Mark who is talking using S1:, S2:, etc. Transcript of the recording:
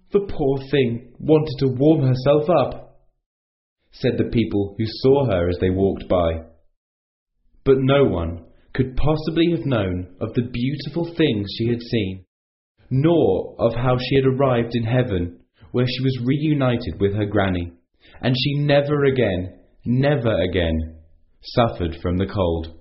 S1: The poor thing wanted to warm herself up," said the people who saw her as they walked by. But no one could possibly have known of the beautiful things she had seen, nor of how she had arrived in heaven, where she was reunited with her granny, and she never again suffered from the cold.